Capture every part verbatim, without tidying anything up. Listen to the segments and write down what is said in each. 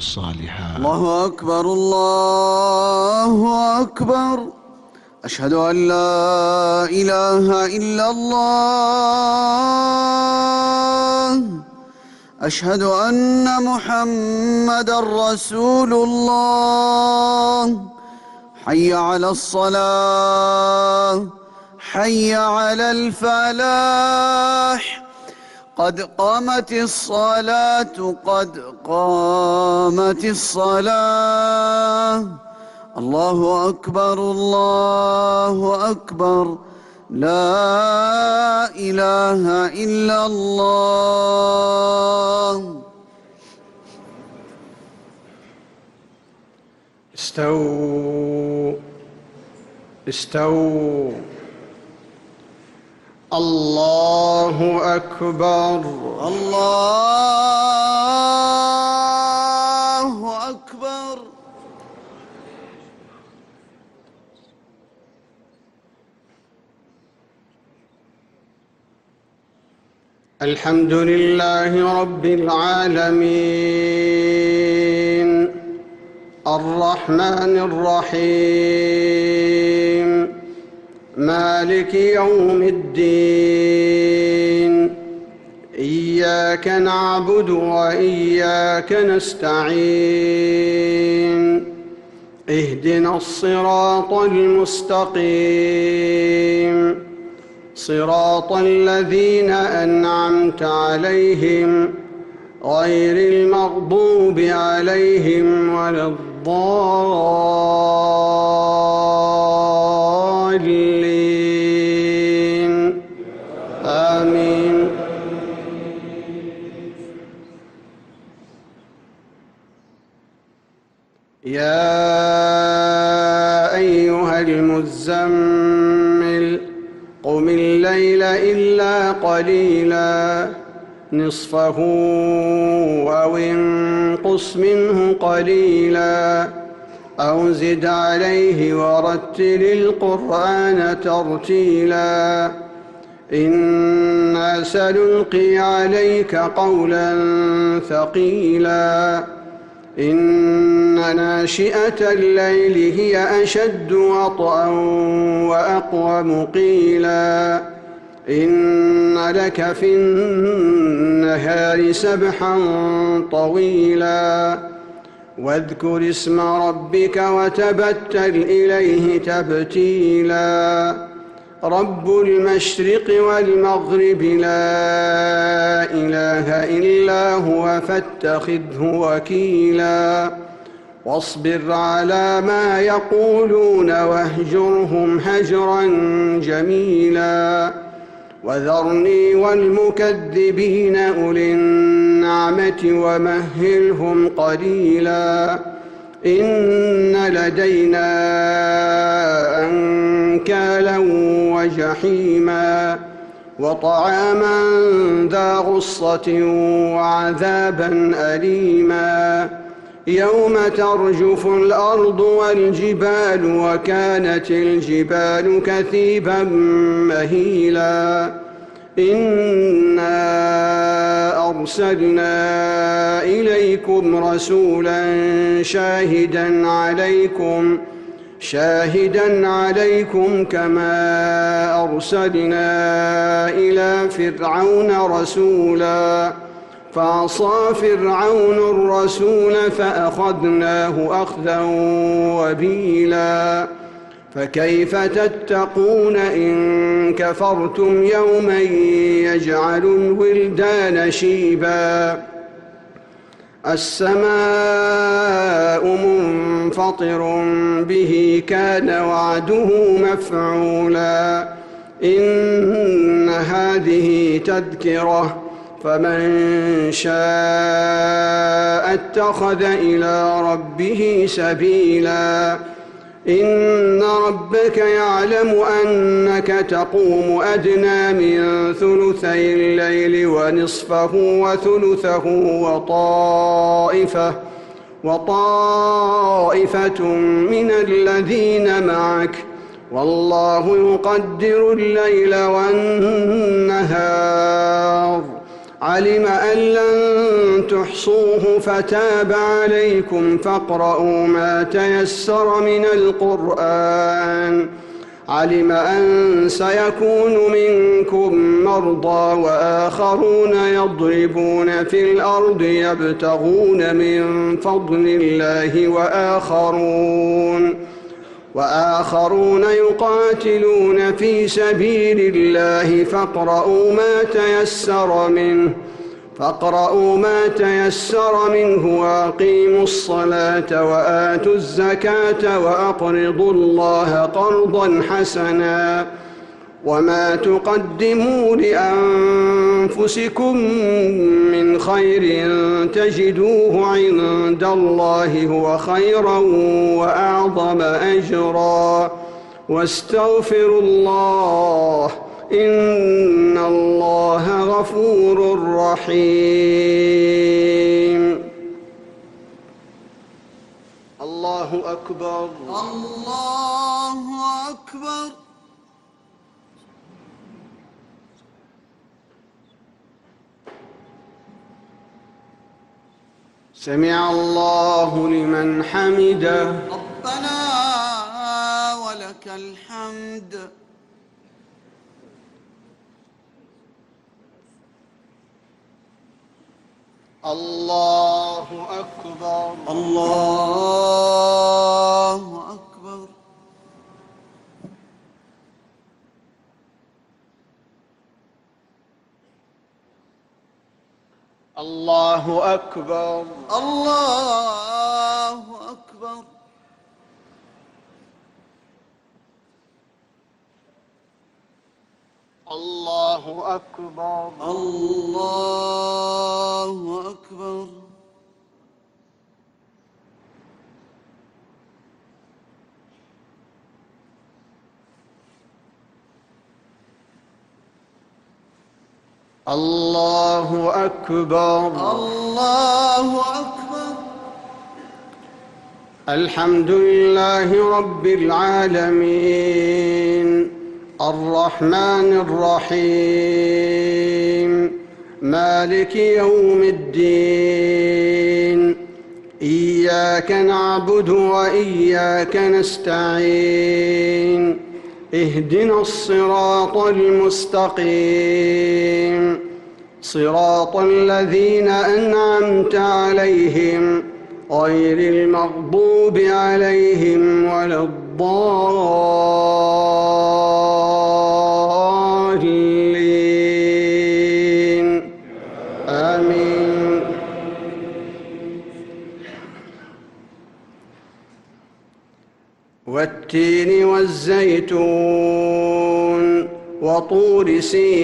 الصالحات. الله أكبر الله أكبر. أشهد أن لا إله إلا الله. أشهد أن محمدًا رسول الله. حي على الصلاة، حي على الفلاح، قد قامت الصلاة، قد قامت الصلاة. الله أكبر الله أكبر. لا إله إلا الله. استووا استووا. الله أكبر الله أكبر. الحمد لله رب العالمين، الرحمن الرحيم، مالك يوم الدين. إياك نعبد وإياك نستعين. اهدنا الصراط المستقيم، صراط الذين أنعمت عليهم غير المغضوب عليهم ولا الضالين. آمين. يا أيها المزمل قم الليل إلا قليلا، نصفه أو انقص منه قليلا أو زد عليه ورتل القرآن ترتيلا. إنا سنلقي عليك قولا ثقيلا. إن ناشئة الليل هي أشد وطئا وأقوم قيلا. إن لك في النهار سبحا طويلا. واذكر اسم ربك وتبتل إليه تبتيلا. رب المشرق والمغرب لا إله إلا هو فاتخذه وكيلا. واصبر على ما يقولون واهجرهم هجرا جميلا. وذرني والمكذبين أولي النعمة ومهلهم قليلا. إن لدينا أنكالا وجحيما وطعاما ذا غصة وعذابا أليما. يوم ترجف الأرض والجبال وكانت الجبال كثيبا مهيلا. إنا أرسلنا إليكم رسولا شاهدا عليكم شاهدا عليكم كما أرسلنا إلى فرعون رسولا. فعصى فرعون الرسول فأخذناه أخذا وبيلا. فكيف تتقون إن كفرتم يوما يجعل الولدان شيبا. السماء منفطر به كان وعده مفعولا. إن هذه تذكرة فمن شاء اتخذ إلى ربه سبيلا. إن ربك يعلم أنك تقوم أدنى من ثلثي الليل ونصفه وثلثه وطائفة وطائفة من الذين معك، والله يقدر الليل والنهار علم أن لن تحصوه فتاب عليكم فاقرؤوا ما تيسر من القرآن. علم أن سيكون منكم مرضى وآخرون يضربون في الأرض يبتغون من فضل الله وآخرون وآخرون يقاتلون في سبيل الله فاقرؤوا ما تيسر منه فاقرؤوا ما تيسر منه وأقيموا الصلاة وآتوا الزكاة وأقرضوا الله قرضا حسنا وما تقدموا لأنفسكم من خير تجدوه عند الله هو خيرا وأعظم أجرا واستغفروا الله إن الله غفور رحيم. الله أكبر. الله أكبر. سمع الله لمن حمده. ربنا ولك الحمد. الله أكبر. الله أكبر. الله أكبر. الله أكبر. الله أكبر. الله أكبر. الله أكبر. الله أكبر. الحمد لله رب العالمين الرحمن الرحيم مالك يوم الدين إياك نعبد وإياك نستعين اهدنا الصراط المستقيم صراط الذين أنعمت عليهم غير المغضوب عليهم ولا الضالين آمين. والتين والزيتون وطور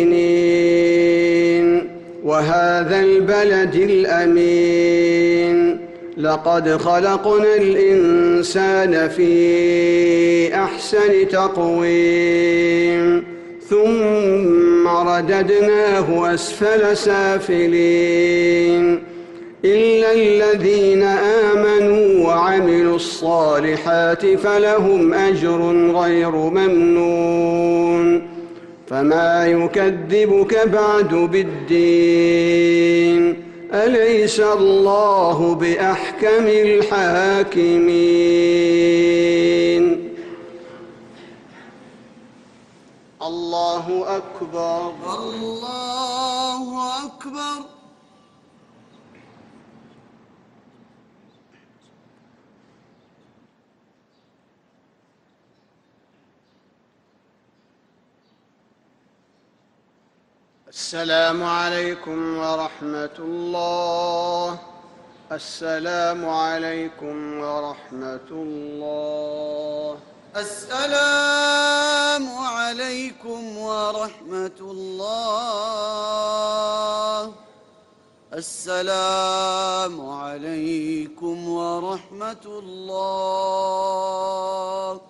سينين وهذا البلد الأمين لقد خلقنا الإنسان في أحسن تقويم ثم رددناه أسفل سافلين إلا الذين آمنوا وعملوا الصالحات فلهم أجر غير ممنون. فما يكذبك بعد بالدين أليس الله بأحكم الحاكمين. الله أكبر. الله أكبر. السلام عليكم ورحمة الله. السلام عليكم ورحمة الله. السلام عليكم ورحمة الله. السلام عليكم ورحمة الله.